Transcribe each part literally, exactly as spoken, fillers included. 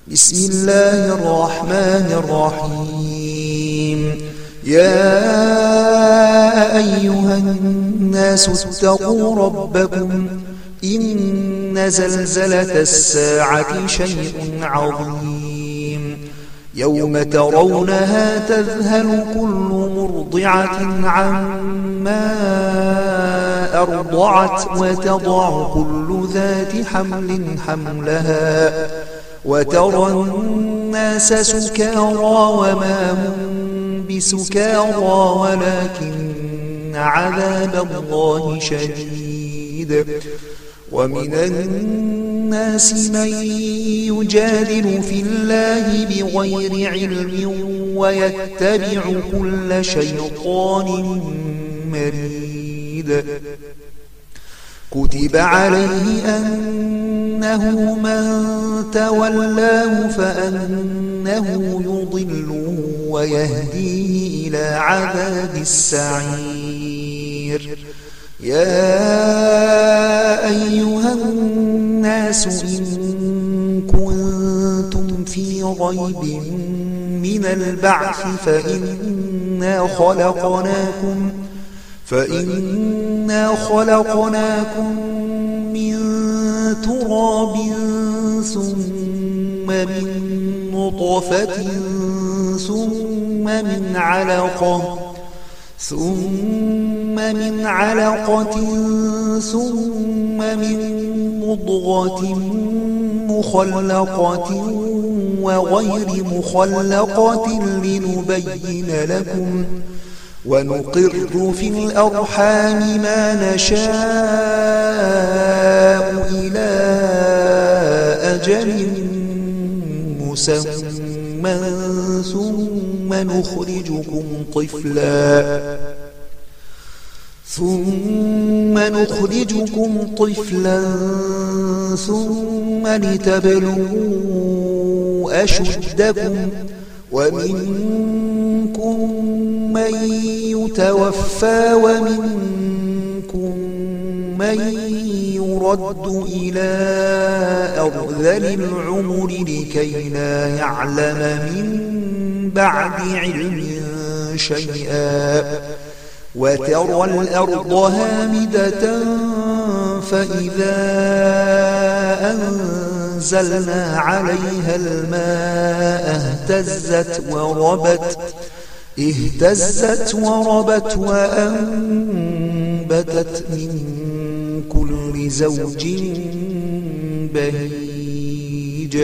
بسم الله الرحمن الرحيم. يا أيها الناس اتقوا ربكم إن زلزلة الساعة شيء عظيم. يوم ترونها تذهل كل مرضعة عما أرضعت وتضع كل ذات حمل حملها وترى الناس سكارى وما هم بسكارى ولكن عذاب الله شديد. ومن الناس من يجادل في الله بغير علم ويتبع كل شيطان مريد. كتب عليه أنه من تولاه فأنه يضله ويهديه إلى عذاب السعير. يا أيها الناس إن كنتم في ريب من البعث فإنا خلقناكم فإنا خلقناكم من تراب ثم من نطفة ثم من علقة ثم من علقة ثم من مضغة مخلقة وغير مخلقة لنبين لكم ونقر في الأرحام ما نشاء إلى أجل مسمى ثم نخرجكم طفلا ثم نخرجكم طفلا ثم لتبلغوا أشدكم ومنكم من يتوفى ومنكم من يرد إلى أرذل العمر لكي لا يعلم من بعد علم شيئا. وترى الأرض هامدة فإذا أنزلنا عليها الماء اهتزت وربت اهتزت وربت وأنبتت من كل زوج بهيج.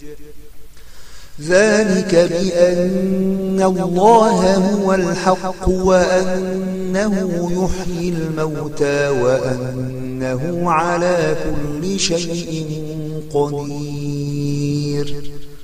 ذلك بأن الله هو الحق وأنه يحيي الموتى وأنه على كل شيء قدير.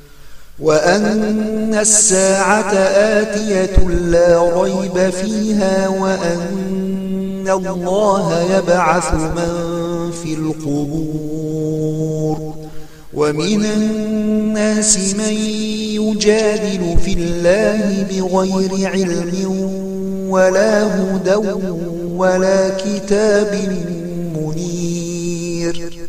وأن الساعة آتية لا ريب فيها وأن الله يبعث من في القبور. ومن الناس من يجادل في الله بغير علم ولا هدى ولا كتاب منير.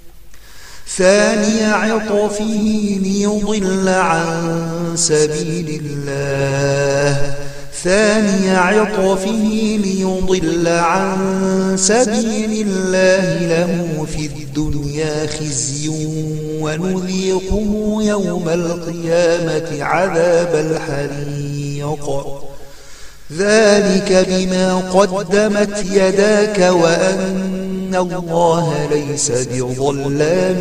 ثاني عطفه ليضل عن سبيل الله ثاني عطفه ليضل عن سبيل الله له في الدنيا خزي ونذيقه يوم القيامة عذاب الحريق. ذلك بما قدمت يداك وأن الله ليس بظلام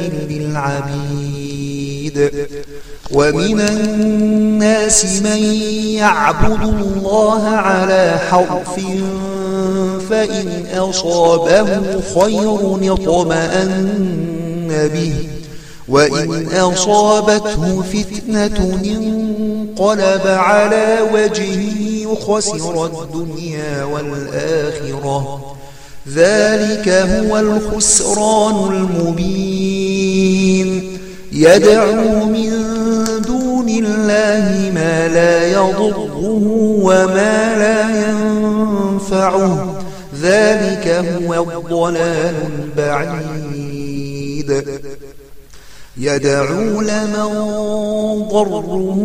للعبيد. ومن الناس من يعبد الله على حرف فإن أصابه خير اطمأن به وإن أصابته فتنة انقلب على وجهه خسر الدنيا والآخرة. ذلك هو الخسران المبين. يدعو من دون الله ما لا يضره وما لا ينفعه. ذلك هو الضلال البعيد. يدعو لمن ضره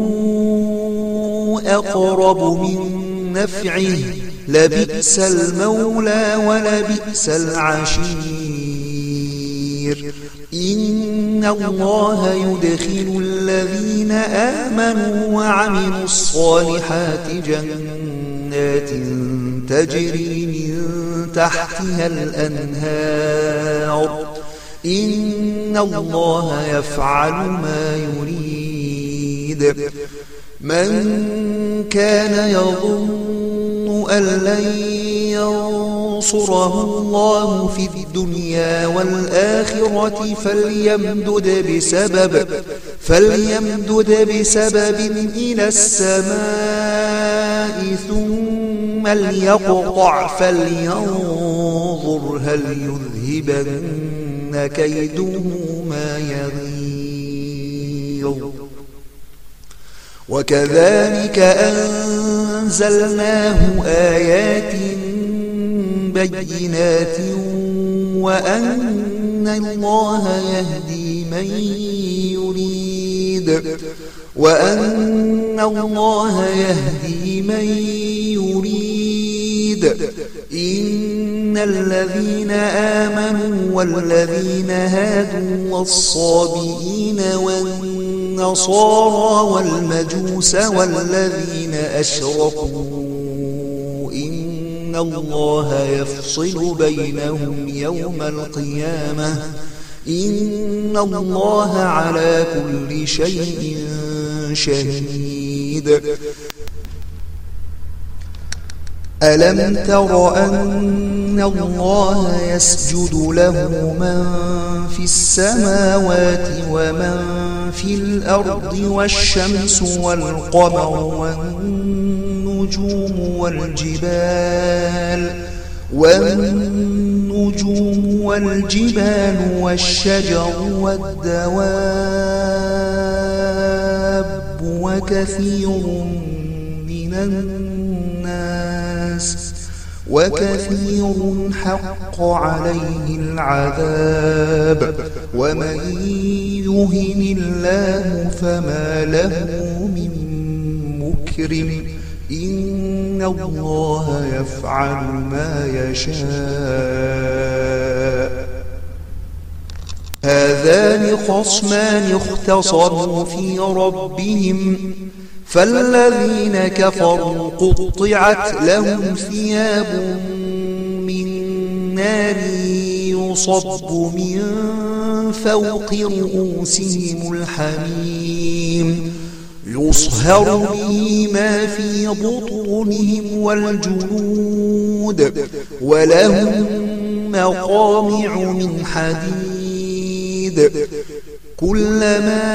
أقرب من نفعه لبئس المولى ولبئس العشير إن الله يدخل الذين آمنوا وعملوا الصالحات جنات تجري من تحتها الأنهار إن الله يفعل ما يريد من كان يظن أن لن ينصره الله في الدنيا والآخرة فليمدد بسبب فليمدد بسبب إلى السماء ثم ليقطع فلينظر هل يذهبن كيده ما يغيظ وكذلك أنزلناه آيات بينات وأن الله يهدي من يريد وأن الله يهدي من يريد إن الذين آمنوا والذين هادوا والصابئين والنصارى والمجوس والذين أشركوا إن الله يفصل بينهم يوم القيامة إن الله على كل شيء شهيد ألم تر أن الله يسجد له من في السماوات ومن في الأرض والشمس والقمر والنجوم والجبال والنجوم والجبال والشجر والدواب وكثير من الناس وكثير حق عليه العذاب ومن يهن الله فما له من مكرم إن الله يفعل ما يشاء هذان خصمان اختصموا في ربهم فالذين كفروا قطعت لهم ثياب من نار يصب من فوق رؤوسهم الحميم يصهر به ما في بطونهم والجلود ولهم مقامع من حديد كلما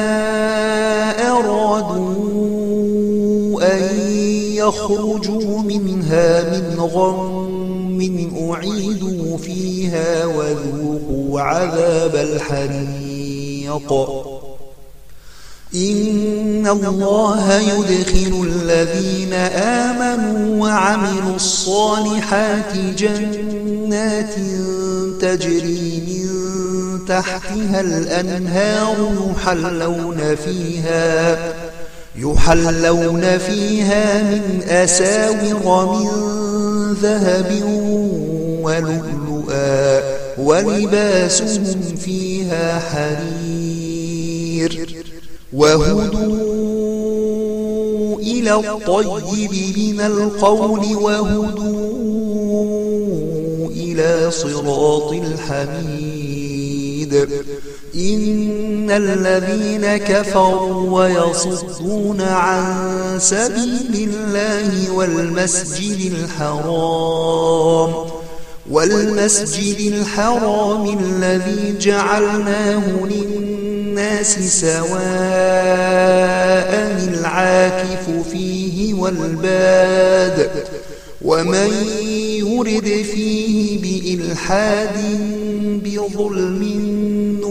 أرادوا أن يخرجوا منها من غم أعيدوا فيها وذوقوا عذاب الحريق إن الله يدخل الذين آمنوا وعملوا الصالحات جنات تجري من تحتها الأنهار يحلون فيها يحلون فيها من أساور من ذهب ولؤلؤا ولباسهم فيها حرير وهدوا إلى الطيب من القول وهدوا إلى صراط الحميد إن الذين كفروا ويصدون عن سبيل الله والمسجد الحرام والمسجد الحرام الذي جعلناه للناس سواء العاكف فيه والباد ومن يرد فيه بإلحاد بظلم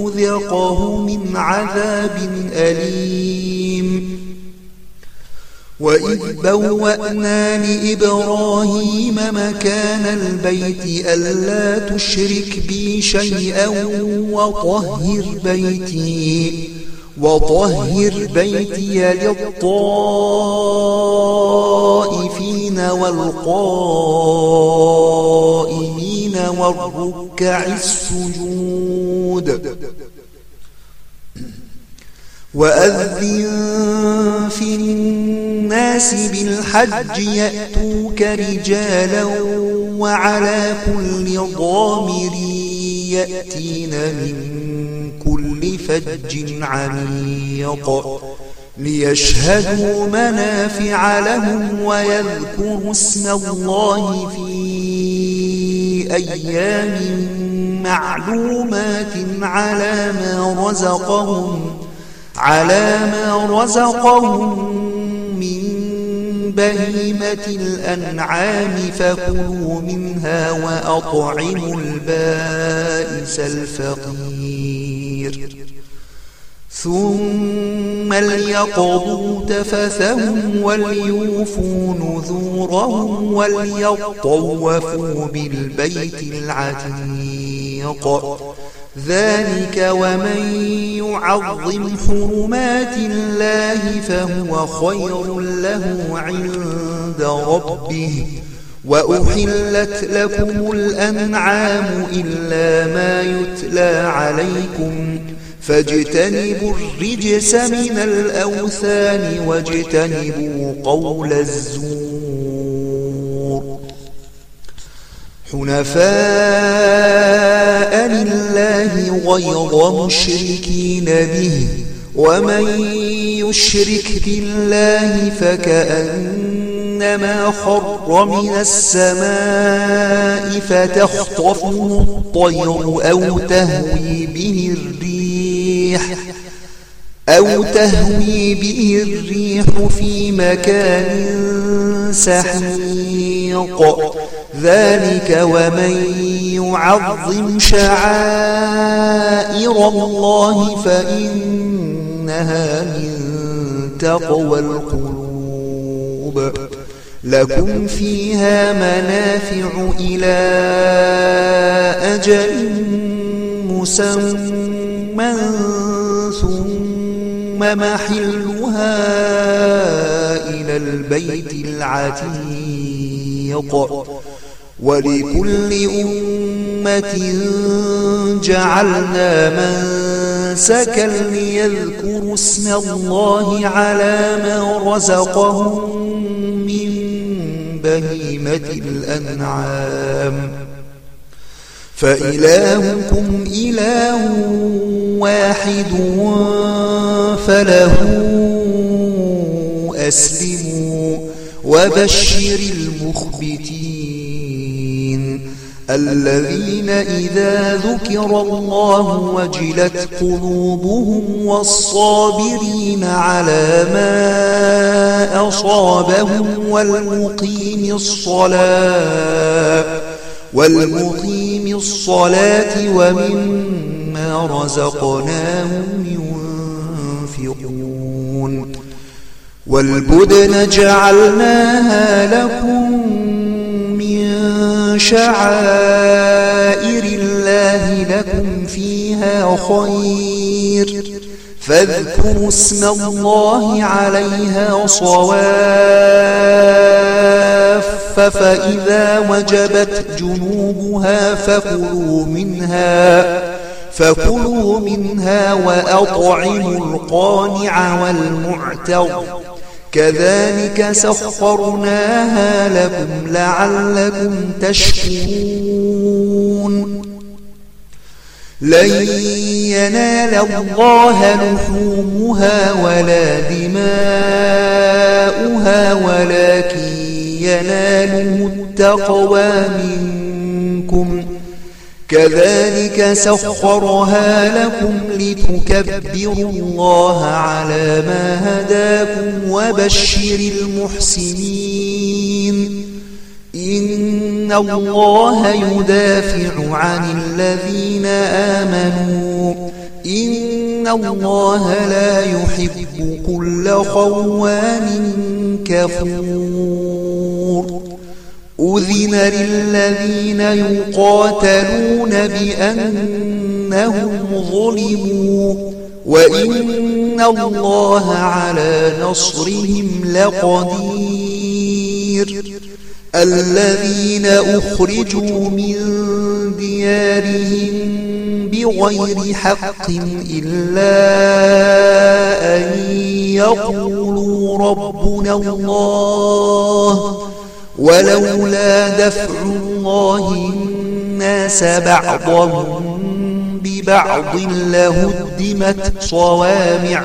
نذقه من عذاب أليم وإذ بوأنا لإبراهيم مكان البيت ألا تشرك بي شيئا وطهر بيتي وطهر بيتي للطائفين والقائمين والركع السجود وأذن في الناس بالحج يأتوك رجالا وعلى كل ضامر يأتين من كل فج عميق ليشهدوا منافع لهم ويذكروا اسم الله في أيام معلومات على ما رزقهم على ما رزقهم من بهيمة الأنعام فكلوا منها وأطعموا البائس الفقير ثم ليقضوا تفثهم وليوفوا نذورهم وليطوفوا بالبيت العتيق ذلك ومن يعظم حرمات الله فهو خير له عند ربه وأحلت لكم الأنعام إلا ما يتلى عليكم فاجتنبوا الرجس من الأوثان واجتنبوا قول الزور حنفاء لله غير مشركين به ومن يشرك بالله فكأنما خر من السماء فتخطفه الطير أو تهوي به الريح أو تهوي به الريح في مكان سحيق ذلك ومن يعظم شعائر الله فإنها من تقوى القلوب لكم فيها منافع إلى أجل مسمى ثم محلها إلى البيت العتيق ولكل أمة جعلنا منسكا ليذكروا اسم الله على ما رزقهم من بهيمة الأنعام فإلهكم إله واحد فله أسلموا وبشر المخبتين الذين إذا ذكر الله وجلت قلوبهم والصابرين على ما أصابهم والمقيم الصلاة والمقيم الصلاة ومما رزقناهم ينفقون والبدن جعلناها لكم من شعائر الله لكم فيها خير فاذكروا اسم الله عليها صواف فإذا وجبت جنوبها فكلوا منها فكلوا منها وأطعموا القانع والمعتر كذلك سخرناها لكم لعلكم تشكرون لن ينال الله لحومها ولا دماؤها ولكن يناله التقوى منكم كذلك سخرها لكم لتكبروا الله على ما هداكم وبشر المحسنين إن الله يدافع عن الذين آمنوا إن الله لا يحب كل خوان كفور أذن للذين يقاتلون بأنهم ظلموا وإن الله على نصرهم لقدير الذين أخرجوا من ديارهم بغير حق إلا أن يقولوا ربنا الله ولولا دفع الله الناس بعضهم ببعض لهدمت صوامع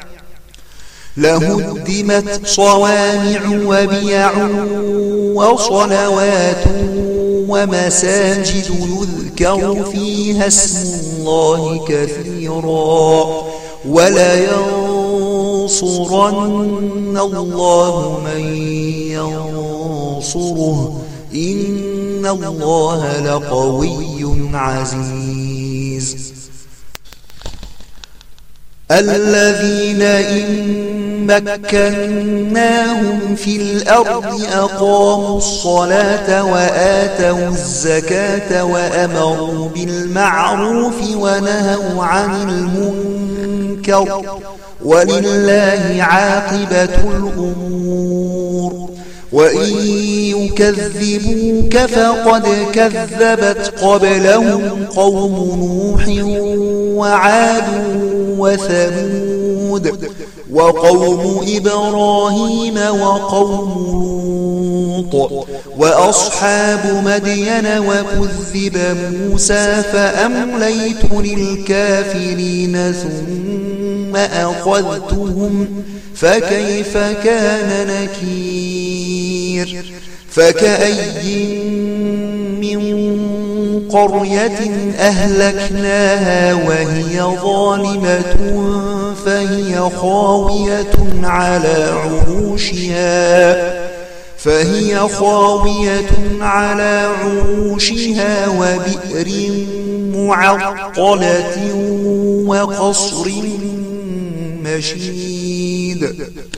لهدمت صوامع وبيع وصلوات ومساجد يذكر فيها اسم الله كثيرا ولينصرن الله من ينصره إن الله لقوي عزيز الذين إن مكناهم في الأرض أقاموا الصلاة وآتوا الزكاة وأمروا بالمعروف ونهوا عن المنكر ولله عاقبة الأمور وإن يكذبوك فقد كذبت قبلهم قوم نوح وعاد وثمود وقوم إبراهيم وقوم لوط وأصحاب مدين وكذب موسى فأمليت للكافرين ثم أخذتهم فكيف كان نكير فكأي من قرية أهلكناها وهي ظالمة فهي خاوية على عروشها فهي خاوية على عروشها وبئر معطلة وقصر مشيد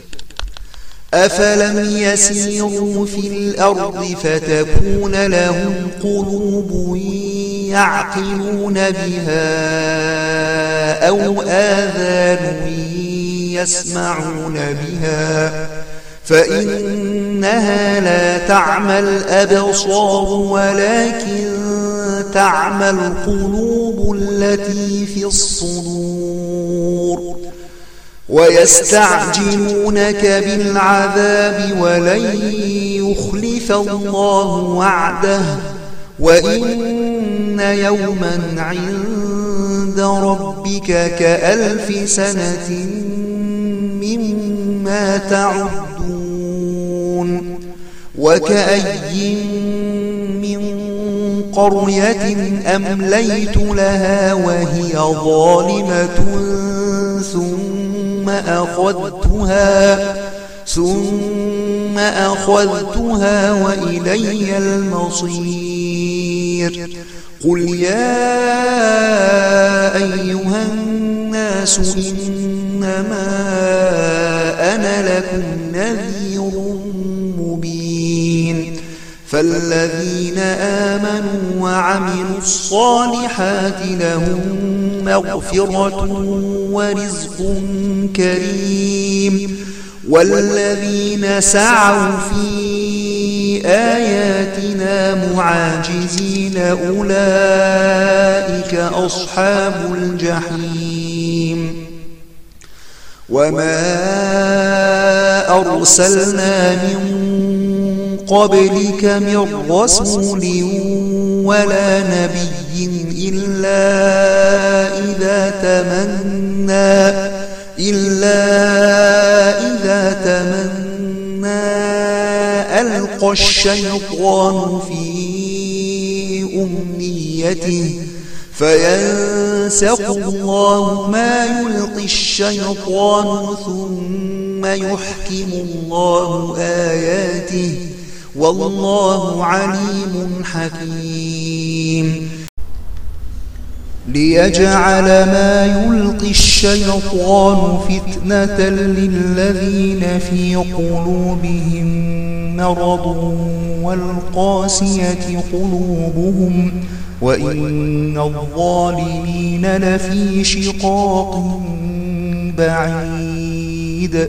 أفلم يسيروا في الأرض فتكون لهم قلوب يعقلون بها أو آذان يسمعون بها فإنها لا تعمى الأبصار ولكن تعمى القلوب التي في الصدور ويستعجلونك بالعذاب ولن يخلف الله وعده وإن يوما عند ربك كألف سنة مما تعدون وكأي من قرية أمليت لها وهي ظالمة ثم أخذتها ثم أخذتها وإلي المصير قل يا أيها الناس إنما أنا لكم نذير مبين فالذين آمنوا وعملوا الصالحات لهم مغفرة ورزق كريم والذين سعوا في آياتنا معاجزين أولئك أصحاب الجحيم وما أرسلنا من قبلك من رسول ولا نبي إلا إذا تمنى إلا إذا تمنى ألقى الشيطان في أمنيته فينسخ الله ما يلقي الشيطان ثم يحكم الله آياته والله عليم حكيم ليجعل ما يلقي الشيطان فتنة للذين في قلوبهم مرض والقاسية قلوبهم وإن الظالمين لفي شقاق بعيد.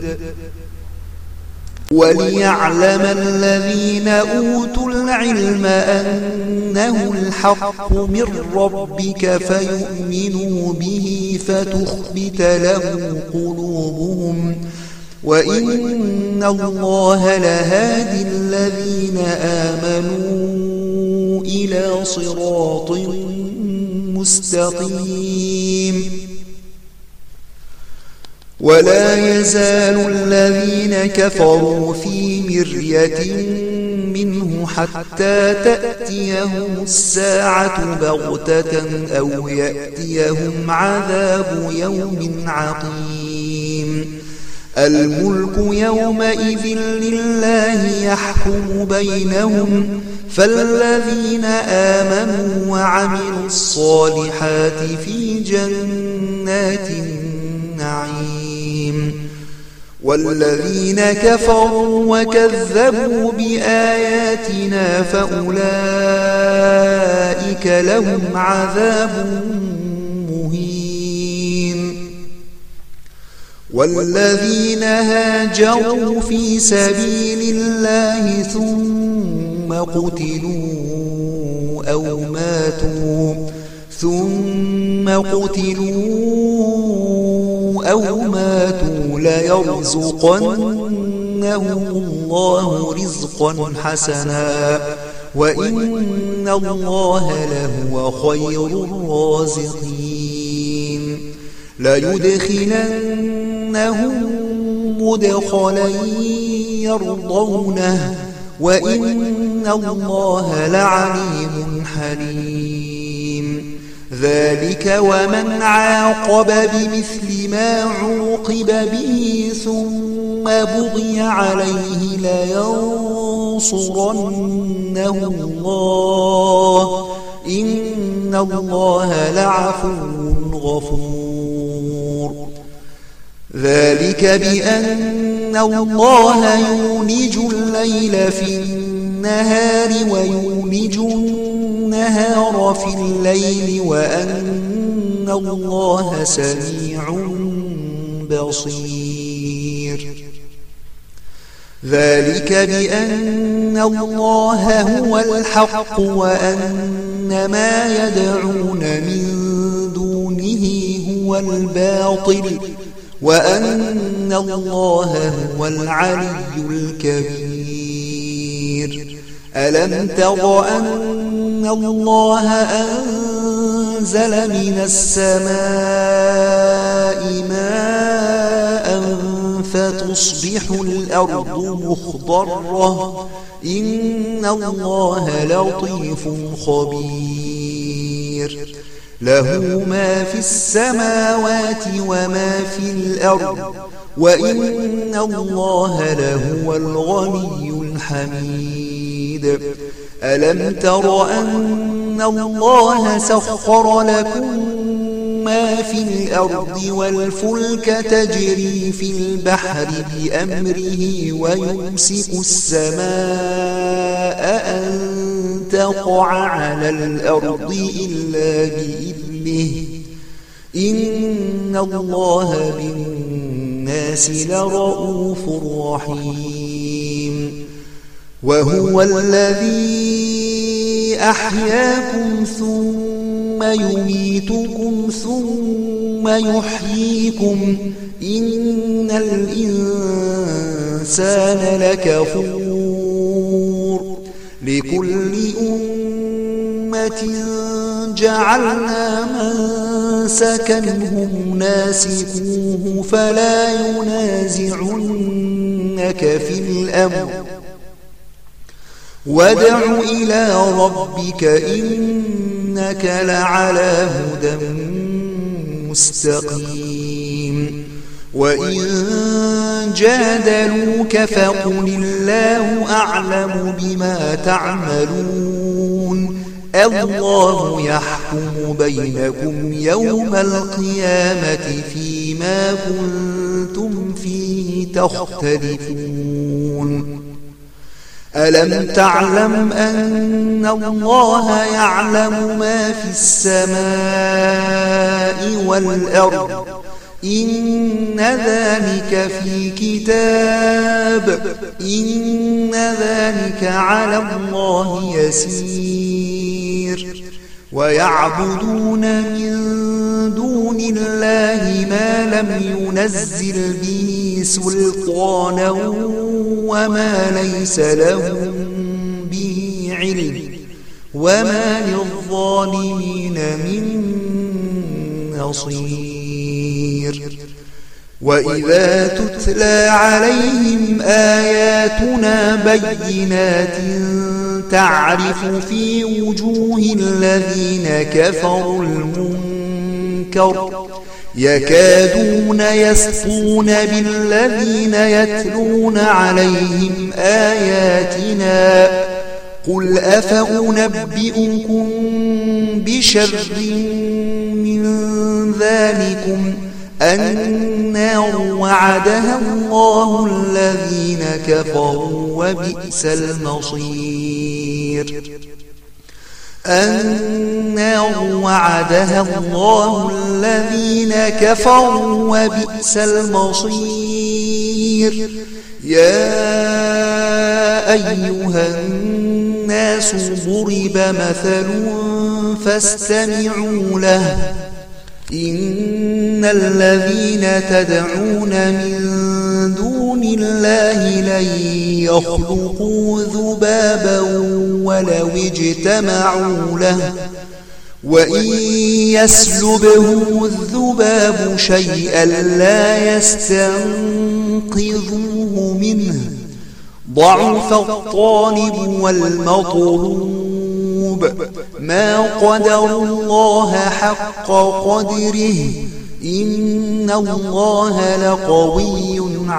وليعلم الذين أوتوا العلم أنه الحق من ربك فيؤمنوا به فتخبت له قلوبهم وإن الله لهادي الذين آمنوا إلى صراط مستقيم. ولا يزال الذين كفروا في مرية منه حتى تأتيهم الساعة بغتة أو يأتيهم عذاب يوم عقيم. الملك يومئذ لله يحكم بينهم فالذين آمنوا وعملوا الصالحات في جنات النعيم والذين كفروا وكذبوا بآياتنا فأولئك لهم عذاب مهين. والذين هاجروا في سبيل الله ثم قتلوا أو ماتوا ثم قتلوا أو ماتوا ليرزقنهم الله رزقا حسنا وإن الله لهو خير الرازقين. ليدخلنهم مدخلا يرضونه وإن الله لعليم حليم. ذلك ومن عاقب بمثل ما عوقب به ثم بغي عليه لينصرنه الله إن الله لعفو غفور. ذلك بأن الله يولج الليل في النهار ويولج النهار في الليل وأن الله سميع بصير. ذلك بأن الله هو الحق وأن ما يدعون من دونه هو الباطل وأن الله هو العلي الكبير. ألم تر أن الله أنزل من السماء ماء فتصبح الأرض مخضرة إن الله لطيف خبير. له ما في السماوات وما في الأرض وإن الله لهو الغني الحميد. ألم تر أن الله سخر لكم ما في الأرض والفلك تجري في البحر بأمره ويمسك السماء أن تقع على الأرض إلا بإذنه إن الله بالناس لرؤوف رحيم. وهو الذي أحياكم ثم يميتكم ثم يحييكم إن الإنسان لكفور. لكل أمة جعلنا منسكا هم ناسكوه فلا ينازعنك في الأمر وادع إلى ربك إنك لعلى هدى مستقيم. وإن جادلوك فقل الله أعلم بما تعملون الله يحكم بينكم يوم القيامة فيما كنتم فيه تختلفون ألم تعلم أن الله يعلم ما في السماء والأرض إن ذلك في كتاب إن ذلك على الله يسير ويعبدون من دون الله ما لم ينزل به سلطانا وما ليس لهم به علم وما للظالمين من نصير وإذا تتلى عليهم آياتنا بينات تعرف في وجوه الذين كفروا المنكر يكادون يسطون بالذين يتلون عليهم آياتنا قل أفأنبئكم بشر من ذلكم النار وعدها الله الذين كفروا وبئس المصير النار وعدها الله الذين كفروا وبئس المصير يا أيها الناس ضرب مثل فاستمعوا له إن الذين تدعون من دون الله لن يخلقوا ذبابا ولو اجتمعوا له وإن يسلبهم الذباب شيئا لا يستنقذوه منه ضعف الطالب والمطلوب ما قدر الله حق قدره إن الله لقوي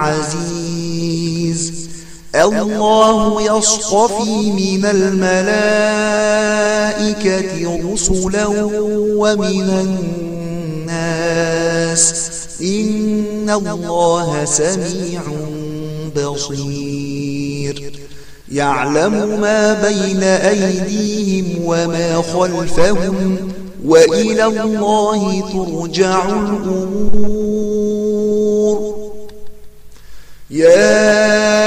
عزيز الله يصطفي من الملائكة رسلا ومن الناس إن الله سميع بصير يعلم ما بين أيديهم وما خلفهم وإلى الله ترجع الأمور يا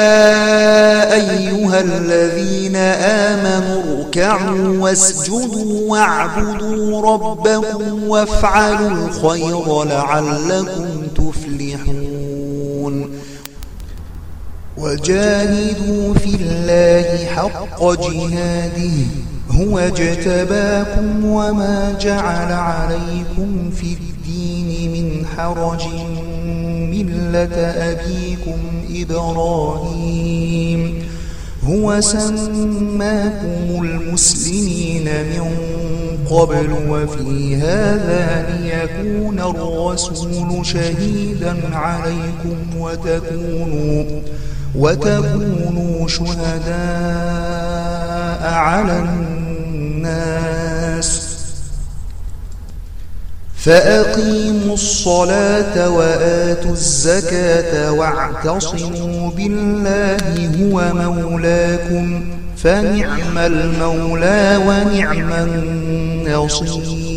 أيها الذين آمنوا اركعوا واسجدوا واعبدوا ربكم وافعلوا الخير لعلكم تفلحون وجاهدوا في الله حق جهاده هو اجتباكم وما جعل عليكم في الدين من حرج ملة أبيكم إبراهيم هو سماكم المسلمين من قبل وفي هذا ليكون الرسول شهيدا عليكم وتكونوا وتكونوا شهداء على الناس فأقيموا الصلاة وآتوا الزكاة واعتصموا بالله هو مولاكم فنعم المولى ونعم النصير